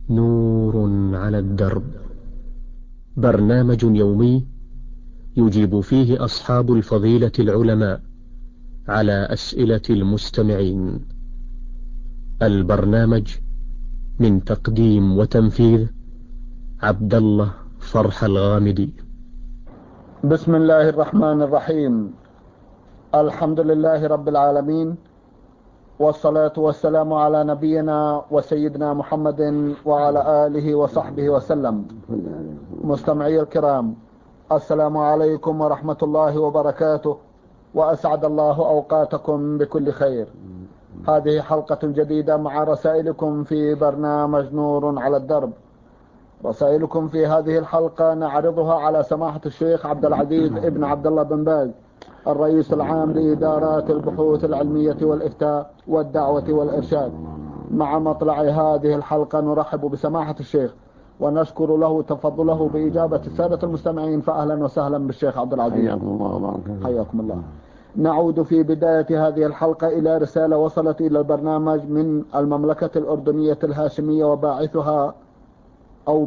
نور على الدرب، برنامج يومي يجيب فيه أصحاب الفضيلة العلماء على أسئلة المستمعين. البرنامج من تقديم وتنفيذ عبد الله فرح الغامدي. بسم الله الرحمن الرحيم. الحمد لله رب العالمين، والصلاة والسلام على نبينا وسيدنا محمد وعلى آله وصحبه وسلم. مستمعي الكرام، السلام عليكم ورحمة الله وبركاته، وأسعد الله أوقاتكم بكل خير. هذه حلقة جديدة مع رسائلكم في برنامج نور على الدرب. رسائلكم في هذه الحلقة نعرضها على سماحة الشيخ عبد العزيز ابن عبد الله بن باز، الرئيس العام لإدارات البحوث العلمية والإفتاء والدعوة والإرشاد. مع مطلع هذه الحلقة نرحب بسماحة الشيخ ونشكر له تفضله بإجابة السادة المستمعين، فأهلا وسهلا بالشيخ عبد العزيز. حياكم الله وبارك. حياكم الله. نعود في بداية هذه الحلقة إلى رسالة وصلت إلى البرنامج من المملكة الأردنية الهاشمية، وباعثها أو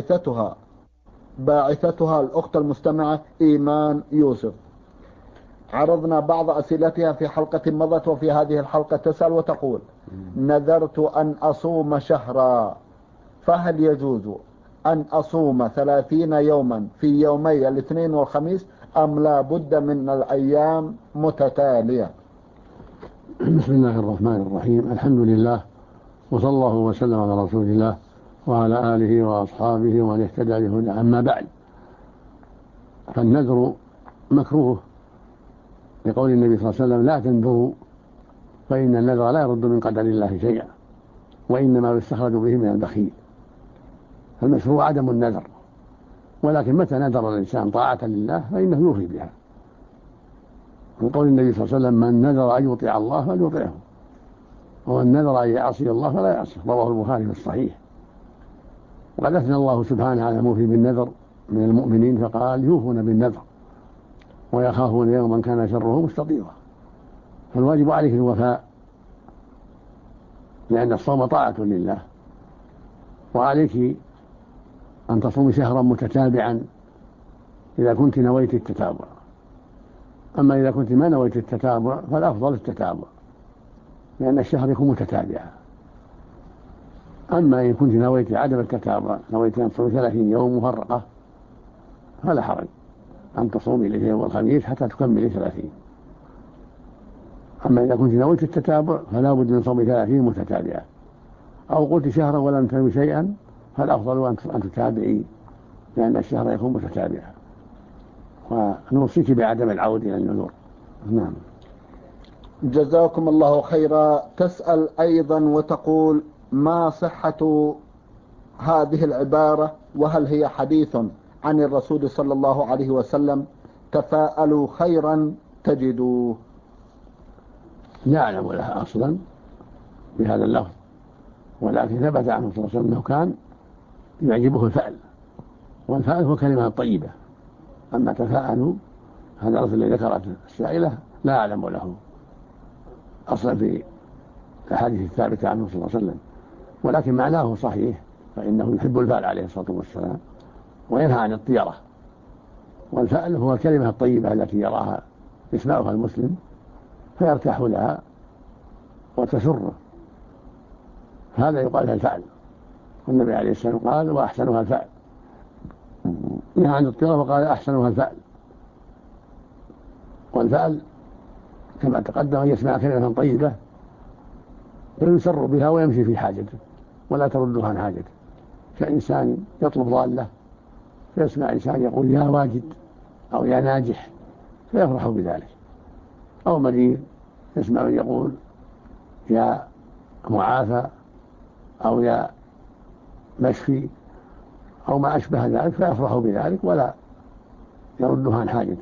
باعثتها الأخت المستمعة إيمان يوسف. عرضنا بعض أسئلتها في حلقة مضت، وفي هذه الحلقة تسأل وتقول: نذرت أن أصوم شهرا، فهل يجوز أن أصوم 30 يوما في يومي الاثنين والخميس، أم لا بد من الأيام متتالية؟ بسم الله الرحمن الرحيم. الحمد لله، وصلى الله وسلم على رسول الله وعلى آله وأصحابه ومن اهتدى بهداه. أما بعد، فالنذر مكروه لقول النبي صلى الله عليه وسلم: لا تنذروا فإن النذر لا يرد من قدر الله شيئا، وإنما يستخرج به من البخيل. فالمشروع عدم النذر، ولكن متى نذر الإنسان طاعة لله فإنه يوفي بها. من قول النبي صلى الله عليه وسلم: من نذر أن يطيع الله فليطيعه، ومن نذر أن يعصي الله فلا يعصيه. رواه البخاري في الصحيح. وقد أثنى الله سبحانه على الموفي بالنذر من المؤمنين فقال: يوفون بالنذر ويخافون يوما كان شره مستطيرا. فالواجب عليك الوفاء، لأن الصوم طاعة لله، وعليك أن تصوم شهرا متتابعا إذا كنت نويت التتابع. أما إذا كنت ما نويت التتابع فالأفضل التتابع، لأن الشهر يكون متتابعا. أما إن كنت نويت عدم التتابع، نويت أن تصوم 30 يوم مفرقة، فلا حرج أن تصومي الاثنين والخميس حتى تكملي 30. أما إذا كنت نويت التتابع فلا بد من صوم 30 متتابعة. أو قلت شهرا ولم تنوي شيئا، فالأفضل أن تتابعي، لأن الشهر يكون متتابعا. ونوصيك بعدم العود إلى النذور. نعم. جزاكم الله خيرا. تسأل أيضا وتقول: ما صحة هذه العبارة، وهل هي حديث عن الرسول صلى الله عليه وسلم: تفاءلوا خيرا تجدوه؟ لا أعلم لها أصلا بهذا اللفظ، ولكن ثبت عنه صلى الله عليه وسلم أنه كان يعجبه الفأل، والفأل هو كلمة طيبة. أما تفاءلوا، هذا الرسول الذي ذكرت السائلة لا أعلم له أصلا في الأحاديث الثابتة عنه صلى الله عليه وسلم، ولكن معناه صحيح، فإنه يحب الفأل عليه الصلاة والسلام وينهى عن الطيرة. والفأل هو الكلمة الطيبة التي يسمعها المسلم فيرتاح لها وتسره، هذا يقال الفأل. والنبي عليه السلام قال: وأحسنها الفأل. نهى عن الطيرة وقال: أحسنها الفأل. والفأل كما تقدم أن يسمع كلمة طيبة فيسر بها ويمشي في حاجته ولا تردها عن حاجته. كإنسان يطلب ضالة فيسمع إنسان يقول: يا واجد، أو يا ناجح، فيفرح بذلك. أو مريض يسمع يقول: يا معافى، أو يا مشفي، أو ما أشبه ذلك، فيفرح بذلك ولا يردها عن حاجته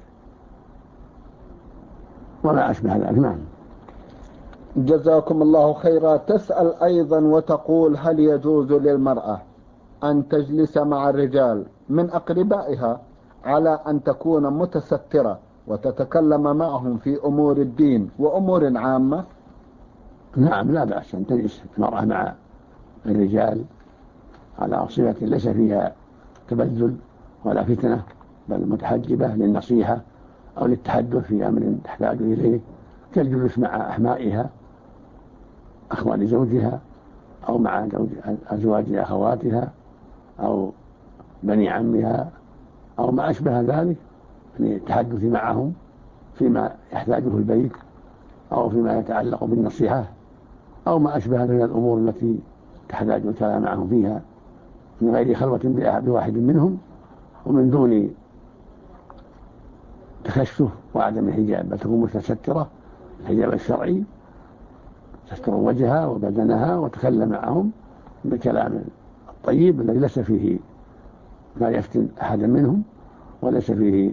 وما أشبه ذلك. نعم. جزاكم الله خيرا. تسأل أيضا وتقول: هل يجوز للمرأة أن تجلس مع الرجال من أقربائها على أن تكون متسترة وتتكلم معهم في أمور الدين وأمور عامة؟ نعم، لا بأس أن تجلس المرأة مع الرجال على صفة ليس فيها تبذل ولا فتنة، بل متحجبة للنصيحة أو للتحدث في أمر تحتاج إليه، كالجلوس مع أحمائها أخوان زوجها، أو مع أزواج أخواتها، أو بني عمها، أو ما أشبه ذلك من التحدث معهم فيما يحتاجه البيت، أو فيما يتعلق بالنصيحة، أو ما أشبه من الأمور التي تحتاج الكلام معهم فيها من غير خلوة بواحد منهم، ومن دون تكشف وعدم الحجاب، بل تكون متسترة الحجاب الشرعي، تستر وجهها وبدنها وتكلم معهم بالكلام الطيب الذي ليس فيه ما يفتن أحدا منهم، وليس فيه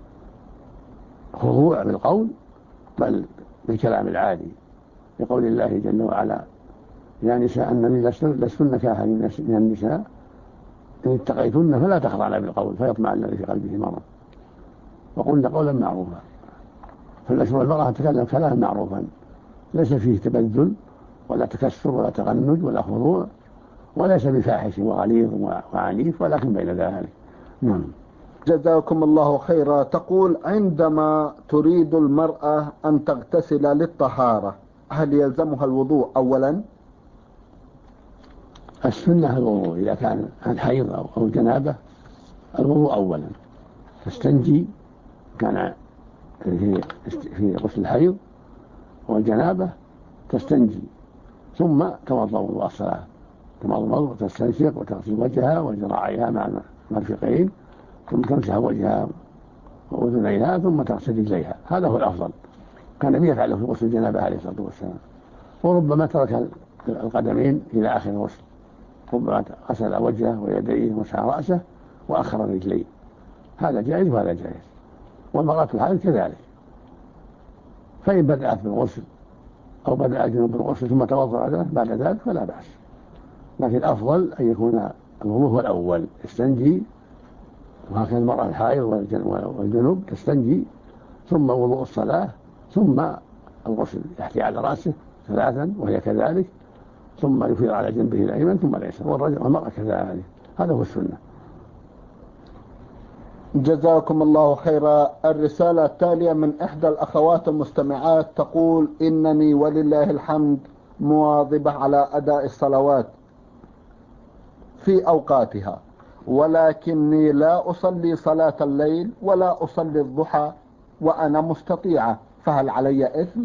خضوع بالقول، بل بالكلام العادي، لقول الله جل وعلا: يا نساء النبي لستن كأحد من النساء إن اتقيتن فلا تخضعن بالقول فيطمع الذي في قلبه مرض وقلن قولا معروفا. فالمشروع المرأة تتكلم كلاما معروفا ليس فيه تبذل ولا تكسر ولا تغنج ولا خضوع، وليس بفاحش وغليظ وعنيف، ولكن بين ذلك. نعم. جزاكم الله خيرا. تقول: عندما تريد المرأة أن تغتسل للطهارة هل يلزمها الوضوء أولا؟ السنة الوضوء إذا كان عن حيض أو جنابة، الوضوء أولا، تستنجي كان في غسل الحيض والجنابة، تستنجي ثم توضأ وضوء الصلاة، تمضمض وتستنشق وتغسل وجهها وذراعيها مع المرفقين، ثم تمسح وجهها وأذنيها، ثم تغسل رجليها. هذا هو الأفضل، كان النبي يفعله في غسل الجنابة عليه الصلاة والسلام. وربما ترك القدمين إلى آخر الغسل، ربما غسل وجهه ويديه ومسح رأسه وأخر رجليه، هذا جائز وهذا جائز. والمرأة الحائض كذلك، فإن بدأت بالغسل أو بدأ الجنوب بالغسل ثم توضأ بعد ذلك فلا بأس، لكن الأفضل أن يكون الوضوء هو الأول، يستنجي، وهكذا المرأة الحائض والجنوب تستنجي، ثم وضوء الصلاة، ثم الغسل، يحكي على رأسه ثلاثا وهي كذلك، ثم يفيض على جنبه الأيمن ثم الأيسر، والرجل والمرأة كذلك. هذا هو السنة. جزاكم الله خيرا. الرسالة التالية من إحدى الأخوات المستمعات تقول: إنني ولله الحمد مواظبة على أداء الصلوات في أوقاتها، ولكني لا أصلي صلاة الليل ولا أصلي الضحى وأنا مستطيعة، فهل علي إثم؟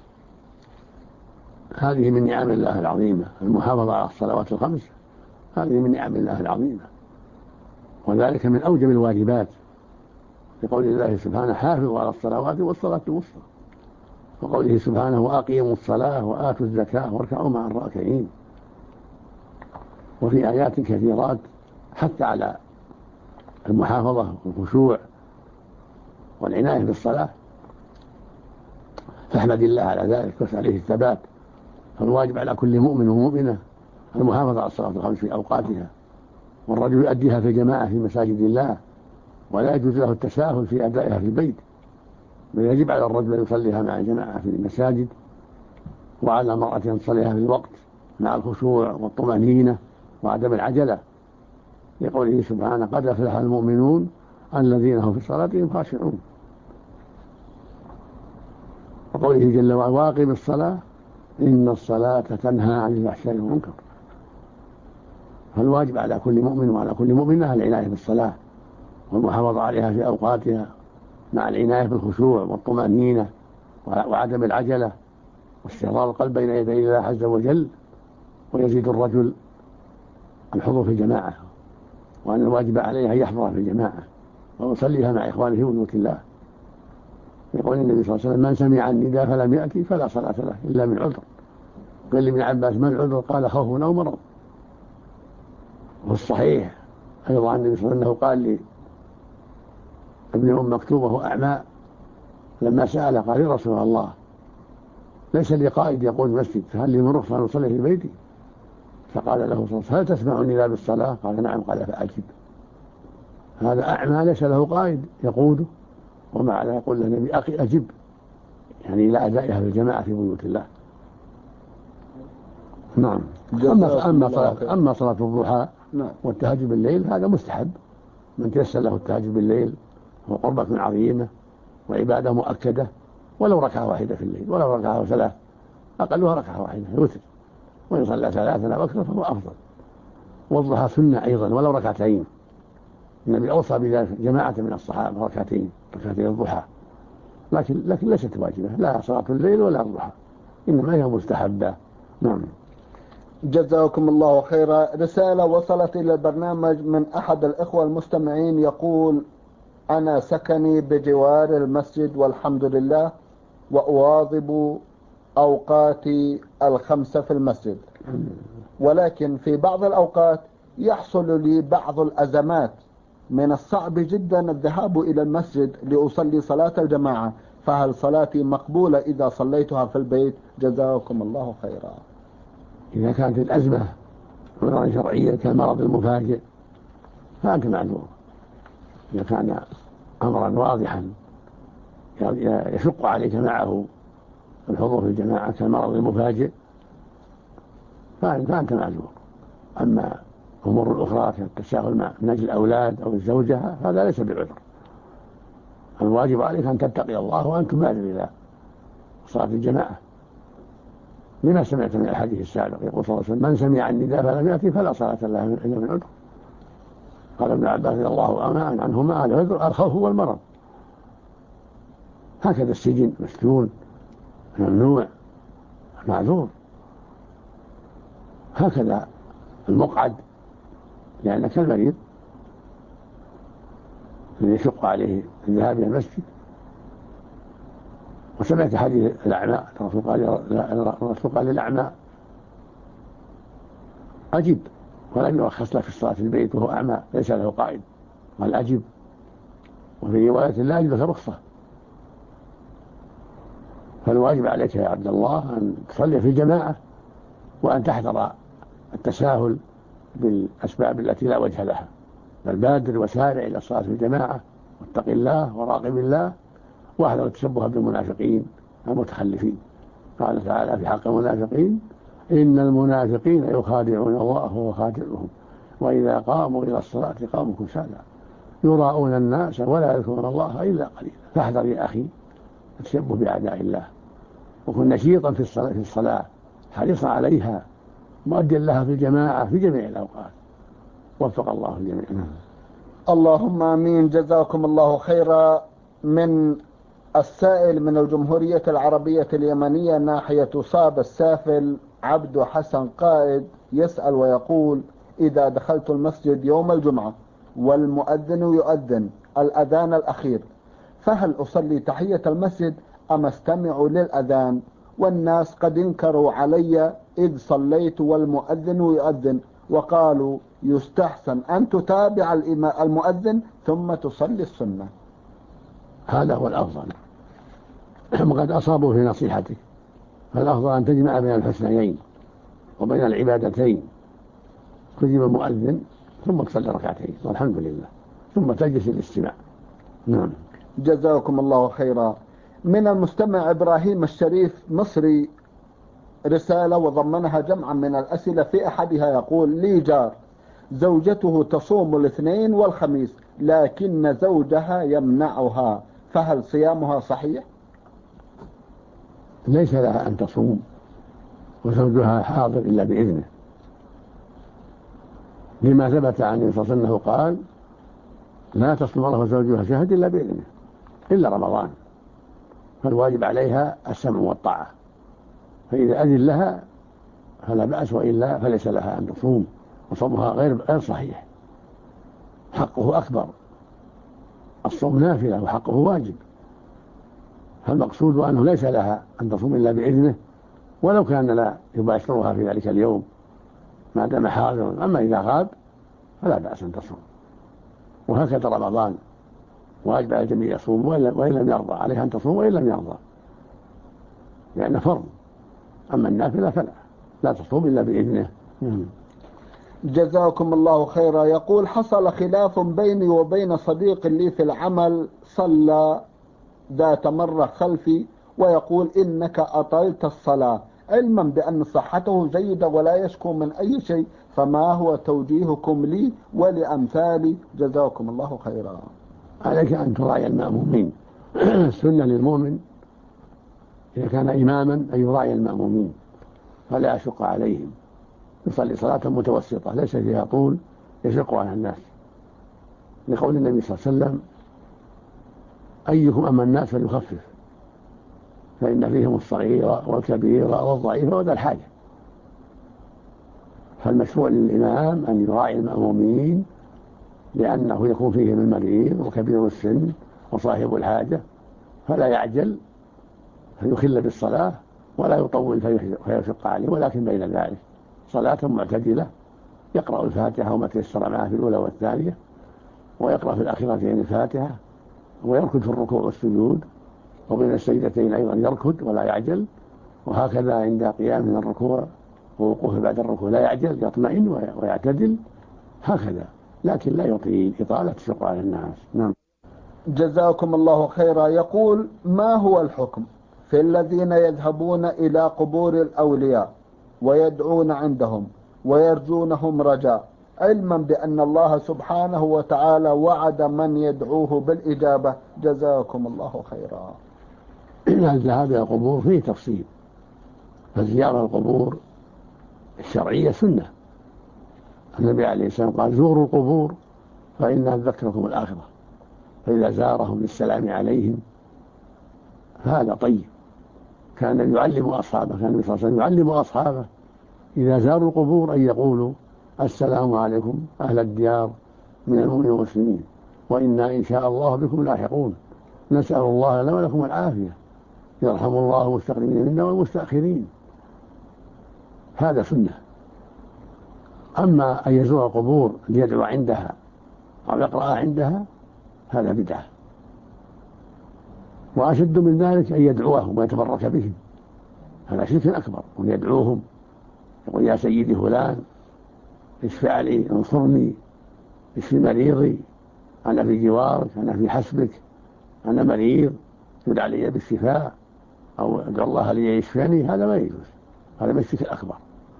هذه من نعم الله العظيمة، المحافظة على الصلوات الخمس هذه من نعم الله العظيمة، وذلك من أوجب الواجبات، لقول الله سبحانه: حافظوا على الصلوات والصلاة الوسطى، وقوله سبحانه: وأقيموا الصلاة وآتوا الزكاة واركعوا مع الراكعين. وفي آيات كثيرات حتى على المحافظة والخشوع والعناية بالصلاة، فاحمد الله على ذلك واسأل عليه الثبات. فالواجب على كل مؤمن ومؤمنة المحافظة على الصلاة الخمس في أوقاتها، والرجل يؤديها في جماعة في مساجد الله، ولا يجوز له التساهل في أدائها في البيت، بل يجب على الرجل أن يصليها مع الجماعة في المساجد، وعلى المرأة أن تصليها في الوقت مع الخشوع والطمأنينة وعدم العجلة، لقوله سبحانه: قد أفلح المؤمنون الذين هم في صلاتهم خاشعون. وقوله جل وعلا: واقم الصلاة إن الصلاة تنهى عن الفحشاء والمنكر. فالواجب على كل مؤمن وعلى كل مؤمنة العناية بالصلاة والمحافظة عليها في أوقاتها، مع العناية بالخشوع والطمأنينة وعدم العجلة واستحضار القلب بين يدي الله عز وجل. ويزيد الرجل الحضور في الجماعة، وأن الواجب عليه أن يحضر في الجماعة ويصليها مع إخوانه في بيوت الله، يقول النبي صلى الله عليه وسلم: من سمع النداء فلم يأتي فلا صلاة له إلا من عذر. قيل لابن عباس: ما العذر؟ قال: خوف أو مرض. والصحيح أيضا عن النبي صلى الله عليه وسلم أنه قال لابن أم مكتوم وهو أعمى لما سأله قال: يا رسول الله، ليس لي قائد يقود مسجد، فهل لي من رخصة أن أصلي في بيتي؟ فقال له صلى الله عليه وسلم: هل تسمع النداء بالصلاة؟ قال: نعم. قال: فأجب. هذا أعمى ليس له قائد يقوده، ومع ذلك يقول له النبي: أخي أجب، يعني إلى أدائها في الجماعة في بيوت الله. نعم. أما صلاة الضحى نعم. والتهجد بالليل هذا مستحب، من تيسر له التهجد بالليل هو قربة عظيمة وعبادة مؤكدة، ولو ركعة واحدة في الليل، ولو ركعة ثلاث، أقلها ركعة واحدة يوتر، وإن صلى ثلاثة أو أكثر فهو أفضل. والضحى سنة أيضا ولو ركعتين، النبي أوصى بذلك جماعة من الصحابة ركعتين الضحى، لكن ليست واجبة، لا صلاة الليل ولا الضحى، إنما هي مستحبة. نعم. جزاكم الله خيرا. رسالة وصلت إلى البرنامج من أحد الإخوة المستمعين يقول: أنا سكني بجوار المسجد والحمد لله، وأواظب أوقاتي 5 في المسجد، ولكن في بعض الأوقات يحصل لي بعض الأزمات، من الصعب جدا الذهاب إلى المسجد لأصلي صلاة الجماعة، فهل صلاتي مقبولة إذا صليتها في البيت؟ جزاكم الله خيرا. إذا كانت الأزمة أمرا شرعيا كالمرض المفاجئ فأنت معذور. إذا كان أمرا واضحا يشق عليك معه الحضور في الجماعة كالمرض المفاجئ فأنت معذور. أما أمور الأخرى كالتساهل من أجل الأولاد أو الزوجة هذا ليس بعذر. الواجب عليك أن تتقي الله وأن تبادر إلى صلاة الجماعة، لما سمعت من الحديث السابق يقول صلى الله عليه وسلم: من سمع النداء فلم يأتي فلا صلاة له إلا من عذر. قال ابن عباس رضي الله عنهما: العذر الخوف والمرض. هكذا السجن مسجون ممنوع معذور، هكذا المقعد لأنك المريض الذي يشق عليه الذهاب إلى المسجد. وسمعت حديث الأعمى، الرسول قال للأعمى: أجب، ولم يرخص له في الصلاة في البيت وهو أعمى ليس له قائد، قال أجب. وفي رواية لا أجب لك رخصة. فالواجب عليك يا عبد الله أن تصلي في الجماعة وأن تحذر التساهل بالأسباب التي لا وجه لها، بل بادر وسارع إلى الصلاة في الجماعة، واتق الله وراقب الله، واحذر التشبه بالمنافقين المتخلفين. قال تعالى في حق المنافقين: إن المنافقين يخادعون الله وهو خادعهم وإذا قاموا إلى الصلاة قاموا كسالى يراءون الناس ولا يذكرون الله إلا قليلا. فاحذر يا أخي التشبه بأعداء الله، وكن نشيطا في الصلاة حريصا عليها، مؤديا لها في الجماعة في جميع الأوقات. وفق الله الجميع. اللهم آمين. جزاكم الله خيرا. من السائل من الجمهورية العربية اليمنية ناحية صاب السافل، عبد حسن قائد، يسأل ويقول: إذا دخلت المسجد يوم الجمعة والمؤذن يؤذن الأذان الأخير، فهل أصلي تحية المسجد أم استمع للأذان؟ والناس قد انكروا علي إذ صليت والمؤذن يؤذن، وقالوا يستحسن أن تتابع المؤذن ثم تصلي السنة. هذا هو الأفضل، وقد أصابوا في نصيحتك، فالأفضل أن تجمع بين الحسنيين وبين العبادتين، تجيب المؤذن ثم تصلي ركعتين والحمد لله، ثم تجلس الاستماع. نعم. جزاكم الله خيرا. من المستمع إبراهيم الشريف مصري رسالة وضمنها جمعا من الأسئلة، في أحدها يقول: لي جار زوجته تصوم الاثنين والخميس لكن زوجها يمنعها، فهل صيامها صحيح؟ ليس لها أن تصوم وزوجها حاضر إلا بإذنه، لما ثبت عن النبي صلى الله عليه وسلم قال: لا تصوم الله وزوجها شهد إلا بإذنه إلا رمضان. فالواجب عليها السمع والطاعة، فإذا أذن لها فلا بأس، وإلا فليس لها أن تصوم، وصومها غير صحيح، حقه أكبر. الصوم نافلة وحقه واجب، فالمقصود أنه ليس لها أن تصوم إلا بإذنه، ولو كان لا يباشرها في ذلك اليوم ما دام حاضرا. أما إذا غاب فلا بأس أن تصوم. وهكذا رمضان واجب على الجميع يصوم، وإن لم يرضى عليها أن تصوم وإن لم يرضى، لأنه فرض. أما النافلة فلا، لا تصوم إلا بإذنه. جزاكم الله خيرا. يقول: حصل خلاف بيني وبين صديق لي في العمل، صلى ذات مرة خلفي ويقول: إنك أطلت الصلاة، علما بأن صحته جيدة ولا يشكو من أي شيء، فما هو توجيهكم لي ولأمثالي؟ جزاكم الله خيرا. عليك أن تراعي المأمومين. السنة للمؤمن إذا كان إماما أن يراعي المأمومين فلا يشق عليهم، يصلي صلاة متوسطة ليس فيها طول يشق على الناس، لقول النبي صلى الله عليه وسلم: أيكم أما الناس فليخفف فإن فيهم الصغير والكبير والضعيف وذا الحاجة. فالمشروع للإمام أن يراعي المأمومين لأنه يكون فيهم المريض وكبير السن وصاحب الحاجة، فلا يعجل فيخل بالصلاة ولا يطول فيشق عليه، ولكن بين ذلك صلاة معتدلة يقرأ الفاتحة وما تيسر معه في الأولى والثانية، ويقرأ في الأخيرتين الفاتحة، ويركض في الركوع والسجود، وبين السجدتين أيضا يركض ولا يعجل، وهكذا عند قيام من الركوع ووقوفه بعد الركوع لا يعجل، يطمئن ويعتدل هكذا، لكن لا يطيل إطالة تشق على الناس. نعم. جزاكم الله خيرا. يقول: ما هو الحكم في الذين يذهبون إلى قبور الأولياء ويدعون عندهم ويرجونهم رجاء، علما بأن الله سبحانه وتعالى وعد من يدعوه بالإجابة؟ جزاكم الله خيرا. الذهاب إلى القبور فيه تفصيل، فزيارة القبور الشرعية سنة. النبي عليه السلام قال: زوروا القبور فإنها تذكركم الآخرة، فإذا زارهم للسلام عليهم هذا طيب. كان يعلم أصحابه، كان النبي صلى الله عليه وسلم يعلم أصحابه إذا زاروا القبور أن يقولوا: السلام عليكم أهل الديار من المؤمنين والمسلمين، وإنا إن شاء الله بكم لاحقون، نسأل الله لنا ولكم العافية، يرحم الله المستقدمين منا والمستأخرين. هذا سنة. أما أن يزور القبور ليدعو عندها أو يقرأ عندها هذا بدعة. وأشد من ذلك أن يدعوهم ويتبرك بهم، هذا شرك أكبر، وأن يدعوهم يقول: يا سيدي فلان اشفع لي، انصرني، اشفي مريضي، أنا في جوارك، أنا في حسبك، أنا مريض، يدعى لي بالشفاء، أو ادعو الله لي يشفيني، هذا ما يجوز، هذا من الشرك الأكبر.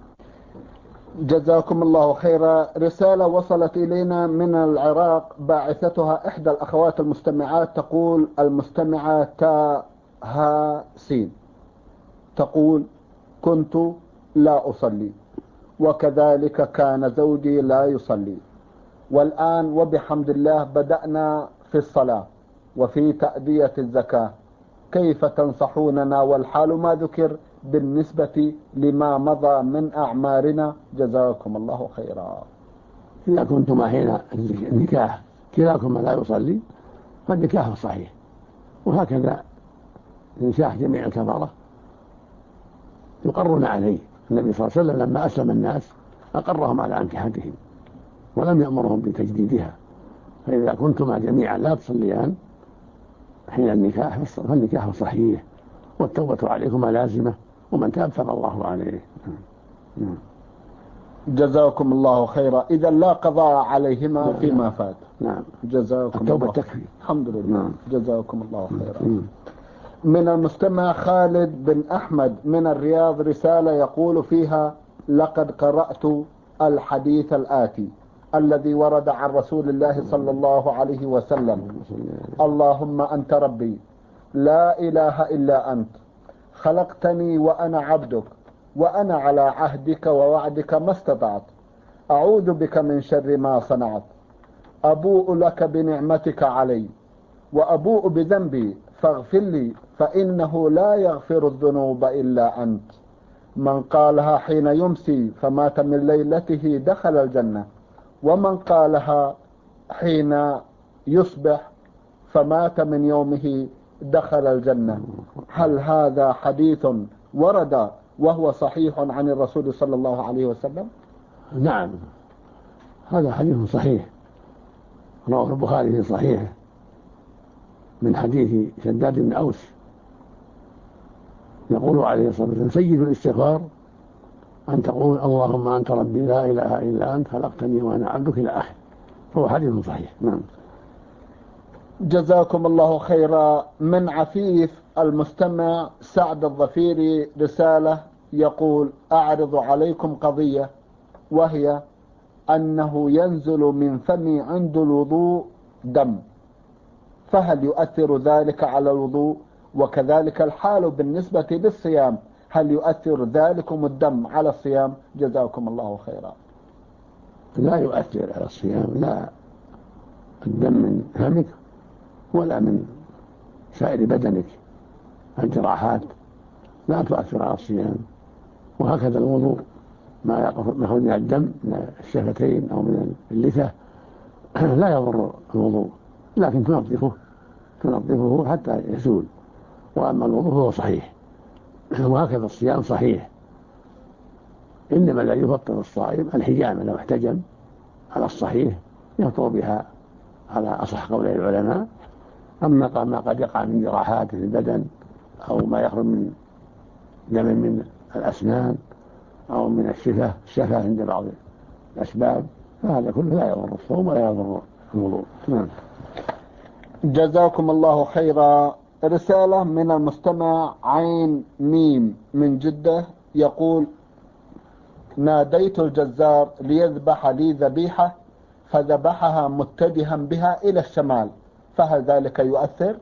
جزاكم الله خيرا. رسالة وصلت إلينا من العراق باعثتها إحدى الأخوات المستمعات، تقول المستمعة تاها سين، تقول: كنت لا أصلي، وكذلك كان زوجي لا يصلي، والآن وبحمد الله بدأنا في الصلاة وفي تأدية الزكاة، كيف تنصحوننا والحال ما ذكر بالنسبة لما مضى من أعمارنا؟ جزاكم الله خيرا. إذا كنتم حين النكاح كلاكم لا يصلي فالنكاح صحيح، وهكذا نكاح جميع الكفرة يقرون عليه. النبي صلى الله عليه وسلم لما أسلم الناس أقرهم على أنكحتهم ولم يأمرهم بتجديدها. فإذا كنتما جميعا لا تصليان حين النكاح فالنكاح صحيح، والتوبة عليكما لازمة، ومن تاب تاب الله عليه. جزاكم الله خيرا. إذا لا قضاء عليهما فيما فات. نعم. جزاكم التوبة الله تكفي. الحمد لله. نعم. جزاكم الله خيرا. من المستمع خالد بن أحمد من الرياض رسالة يقول فيها: لقد قرأت الحديث الآتي الذي ورد عن رسول الله صلى الله عليه وسلم: اللهم أنت ربي لا إله إلا أنت، خلقتني وأنا عبدك، وأنا على عهدك ووعدك ما استطعت، أعوذ بك من شر ما صنعت، أبوء لك بنعمتك علي وأبوء بذنبي فاغفر لي، فإنه لا يغفر الذنوب إلا أنت. من قالها حين يمسي فمات من ليلته دخل الجنة، ومن قالها حين يصبح فمات من يومه دخل الجنة. هل هذا حديث ورد وهو صحيح عن الرسول صلى الله عليه وسلم؟ نعم، هذا حديث صحيح، رواه البخاري في صحيحه من حديث شداد بن أوس، يقول عليه الصلاة والسلام: سيد الاستغفار أن تقول اللهم أنت ربي لا إله إلا أنت خلقتني وأنا عبدك إلى آخره، فهو حديث صحيح. نعم. جزاكم الله خيرا. من عفيف المستمع سعد الظفيري رسالة يقول: أعرض عليكم قضية، وهي أنه ينزل من فمي عند الوضوء دم، فهل يؤثر ذلك على الوضوء؟ وكذلك الحال بالنسبة للصيام، هل يؤثر ذلكم الدم على الصيام؟ جزاكم الله خيرا. لا يؤثر على الصيام، لا الدم من فمك ولا من سائر بدنك. الجراحات لا تؤثر على الصيام، وهكذا الوضوء ما يخرج من الدم من الشفتين أو من اللثة لا يضر الوضوء، لكن تنظفه حتى يزول. وأما الوضوء هو صحيح، وهكذا الصيام صحيح. إنما الذي يفطر الصائم الحجامة، لو احتجم على الصحيح يفطر بها على أصح قولي العلماء. أما ما قد يقع من جراحات في البدن أو ما يخرج من دم من الأسنان أو من الشفة عند بعض الأسباب، فهذا كله لا يضر الصوم ولا يضر الوضوء. نعم. جزاكم الله خيرا. رسالة من المستمع عين ميم من جدة يقول: ناديت الجزار ليذبح لي ذبيحة فذبحها متجها بها إلى الشمال، فهل ذلك يؤثر؟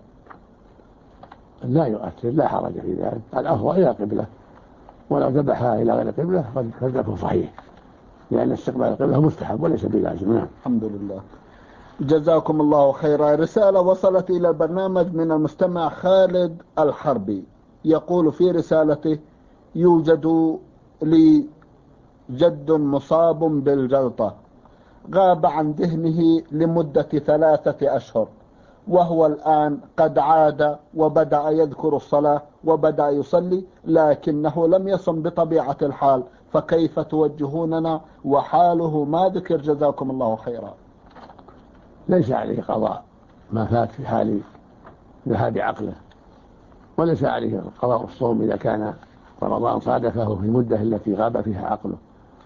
لا يؤثر، لا حرج في ذلك، الأفضل إلى قبلة، ولو ذبحها إلى غير قبلة فذبحه صحيح، لأن استقبال القبلة مستحب وليس بلازم. نعم. الحمد لله. جزاكم الله خيرا. رسالة وصلت إلى البرنامج من المستمع خالد الحربي يقول في رسالته: يوجد لي جد مصاب بالجلطة، غاب عن ذهنه لمدة 3 أشهر، وهو الآن قد عاد وبدأ يذكر الصلاة وبدأ يصلي، لكنه لم يصم بطبيعة الحال، فكيف توجهوننا وحاله ما ذكر؟ جزاكم الله خيرا. ليس عليه قضاء ما فات في حال ذهاب عقله، وليس عليه قضاء الصوم إذا كان رمضان صادفه في المدة التي غاب فيها عقله،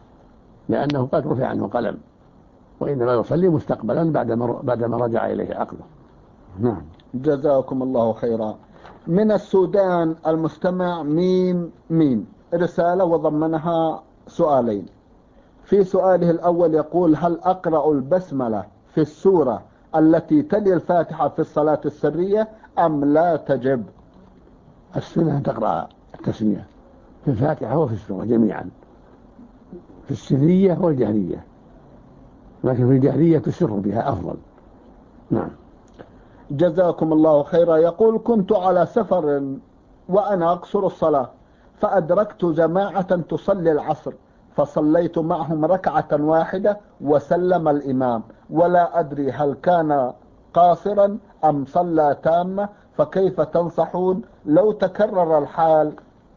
لأنه قد رفع عنه قلم، وإنما يصلي مستقبلا بعدما رجع إليه عقله. نعم. جزاكم الله خيرا. من السودان المستمع ميم ميم رسالة وضمنها سؤالين. في سؤاله الأول يقول: هل أقرأ البسملة في السورة التي تلي الفاتحة في الصلاة السرية أم لا تجب؟ السنة تقرأ التسمية في الفاتحة وفي السورة جميعا، في السرية والجهرية، لكن في الجهرية تسر بها أفضل. نعم. جزاكم الله خيرا. يقول: كنت على سفر وأنا أقصر الصلاة، فأدركت جماعة تصلي العصر، فصليت معهم ركعة واحدة وسلم الإمام، ولا أدري هل كان قاصرا أم صلى تامة، فكيف تنصحون لو تكرر الحال؟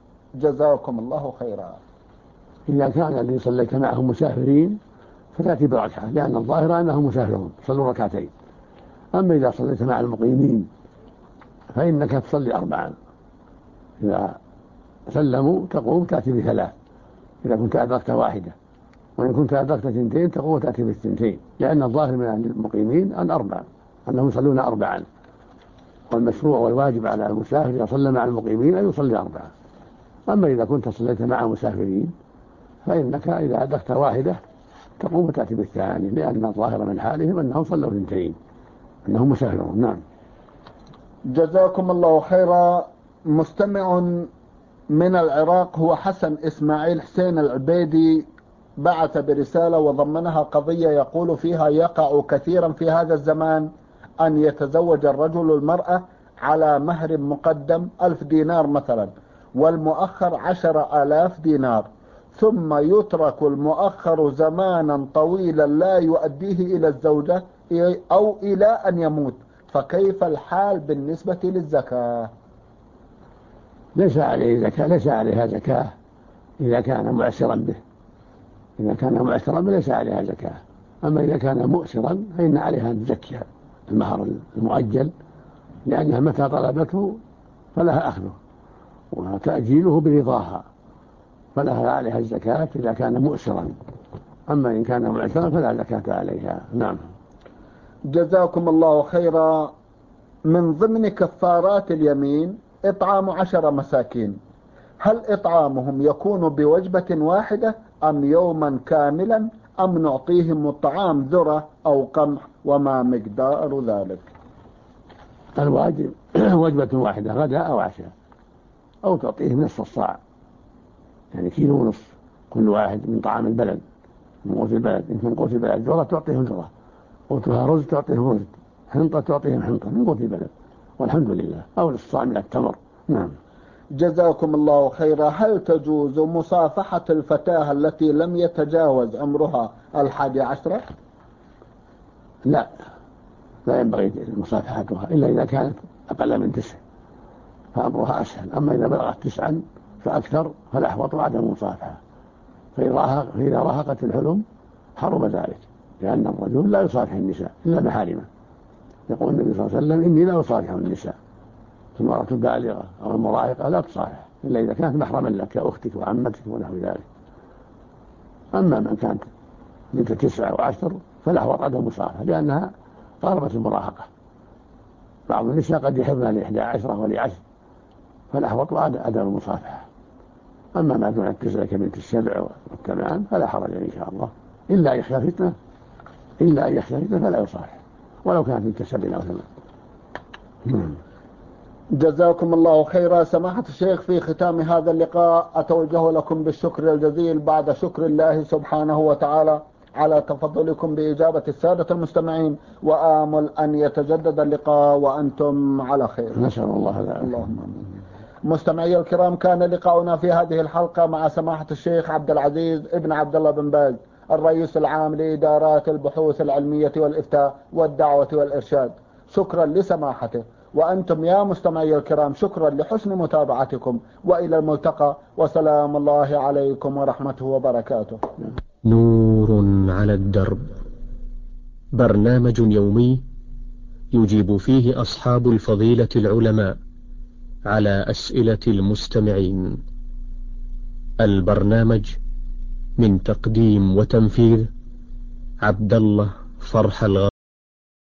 جزاكم الله خيرا. إذا كان الذي صليت معهم مسافرين فتأتي بركعة، لأن الظاهر أنهم مسافرون صلوا ركعتين. أما إذا صليت مع المقيمين فإنك تصلي 4، إذا سلموا تقوم تأتي ب3 إذا كنت أدركت واحدة، وإن كنت أدركت 2 تقوم تأتي ب2، لأن الظاهر من المقيمين أنهم يصلون 4، والمشروع والواجب على المسافر إذا صلى مع المقيمين أن يصلي 4. أما إذا كنت صليت مع مسافرين فإنك إذا أدركت واحدة تقوم تأتي ب2، لأن الظاهر من حالهم أنهم صلوا 2، أنهم مسافرون. نعم. جزاكم الله خيرا. مستمع من العراق هو حسن إسماعيل حسين العبيدي بعث برسالة وضمنها قضية يقول فيها: يقع كثيرا في هذا الزمان أن يتزوج الرجل المرأة على مهر مقدم 1000 دينار مثلا، والمؤخر 10,000 دينار، ثم يترك المؤخر زمانا طويلا لا يؤديه إلى الزوجة أو إلى أن يموت، فكيف الحال بالنسبة للزكاة؟ ليس عليها زكاة إذا كان معسرا به. إذا كان معسرا به ليس عليها زكاة. أما إذا كان مؤسرا فإن عليها أن تزكي المهر المؤجل، لأنها متى طلبته فلها أخذه، وتأجيله برضاها، فلها عليها الزكاة إذا كان مؤسرا. أما إن كان معسرا فلا زكاة عليها. نعم. جزاكم الله خيرا. من ضمن كفارات اليمين إطعام 10 مساكين، هل إطعامهم يكون بوجبة واحدة أم يوما كاملا أم نعطيهم الطعام ذرة أو قمح وما مقدار ذلك؟ الواجب وجبة واحدة غداء أو عشاء، أو تعطيهم نصف الصاع، يعني كيلو ونصف كل واحد من طعام البلد، من قوت البلد. إن كان قوت البلد ذرة تعطيهم ذرة، قوتها رز تعطيهم رز، حنطة تعطيهم حنطة من قوت البلد، والحمد لله، أو الصاع من التمر. نعم. جزاكم الله خيرا. هل تجوز مصافحة الفتاة التي لم يتجاوز عمرها 11؟ لا، لا ينبغي مصافحتها إلا إذا كانت أقل من 9 فأمرها أسهل. أما إذا بلغت 9 فأكثر فالأحوط عدم المصافحة. فإذا راهقت الحلم حرم ذلك، لأن الرجل لا يصافح النساء إلا محارمه. يقول النبي صلى الله عليه وسلم: إني لا أصافح النساء. المرأة البالغة أو المراهقة لا تصافح إلا إذا كانت محرما لك كأختك وعمتك ونحو ذلك. أما من كانت بنت 9 و10 فالأحوط عدم المصافحة، لأنها قاربت المراهقة. بعض النساء قد يحبن ل11 ول10، فالأحوط عدم المصافحة. أما ما دون 9 كبنت 7 والثمان فلا حرج إن شاء الله، إلا أن يخشى فتنة فلا يصافح ولو كانت بنت 7 أو 8. جزاكم الله خيرا. سماحة الشيخ، في ختام هذا اللقاء أتوجه لكم بالشكر الجزيل بعد شكر الله سبحانه وتعالى على تفضلكم بإجابة السادة المستمعين، وآمل أن يتجدد اللقاء وأنتم على خير. نسأل الله ذلك. اللهم آمين. مستمعي الكرام، كان لقاؤنا في هذه الحلقة مع سماحة الشيخ عبد العزيز ابن عبد الله بن باز، الرئيس العام لإدارات البحوث العلمية والإفتاء والدعوة والإرشاد. شكرا لسماحته، وأنتم يا مستمعي الكرام شكرا لحسن متابعتكم، وإلى الملتقى، وسلام الله عليكم ورحمته وبركاته. نور على الدرب، برنامج يومي يجيب فيه أصحاب الفضيلة العلماء على أسئلة المستمعين. البرنامج من تقديم وتنفيذ عبد الله فرح الغامدي.